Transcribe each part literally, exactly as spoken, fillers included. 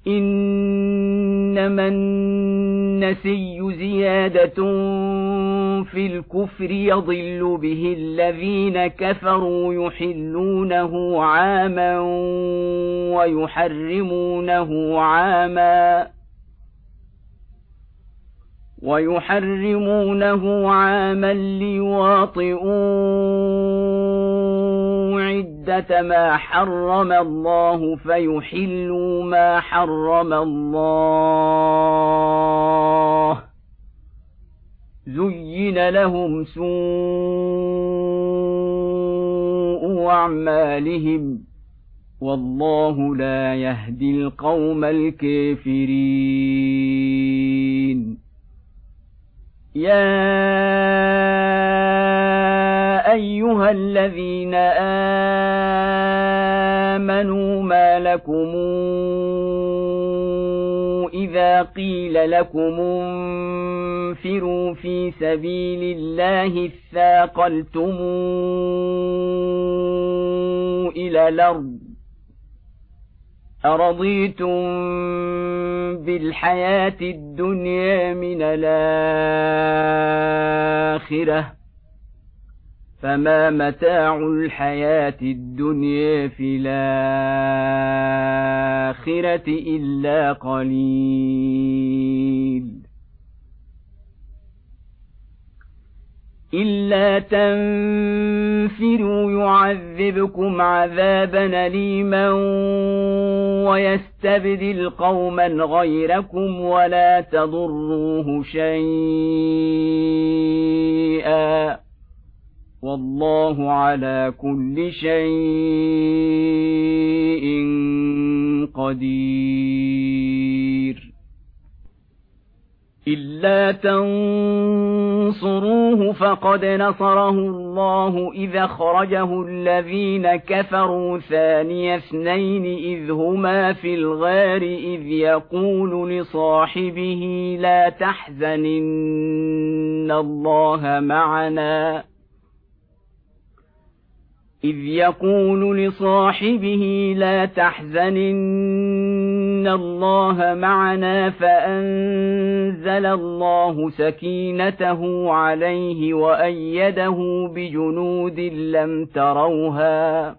إنما النسي زيادة في الكفر يضل به الذين كفروا يحلونه عاما ويحرمونه عاما ويحرمونه عاما ليواطئوا عدة ما حرم الله فيحلوا ما حرم الله زين لهم سوء أعمالهم والله لا يهدي القوم الكافرين يا أيها الذين آمنوا ما لكم إذا قيل لكم انفروا في سبيل الله اثاقلتم إلى الأرض أرضيتم بالحياة الدنيا من الآخرة فما متاع الحياة الدنيا في الآخرة إلا قليل إلا تنفروا يعذبكم عذابا أليما ويستبدل قوما غيركم ولا تضروه شيئا والله على كل شيء قدير إلا تنصروه فقد نصره الله إذ أخرجه الذين كفروا ثاني اثنين إذ هما في الغار إذ يقول لصاحبه لا تحزن إن الله معنا إذ يقول لصاحبه لا تحزن إن الله معنا فأنزل الله سكينته عليه وأيده بجنود لم تروها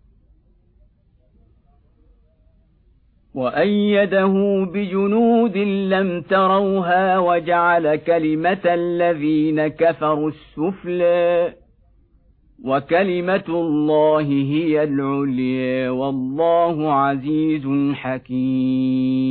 وأيده بجنود لم تروها وجعل كلمة الذين كفروا السفلى وكلمة الله هي العليا والله عزيز حكيم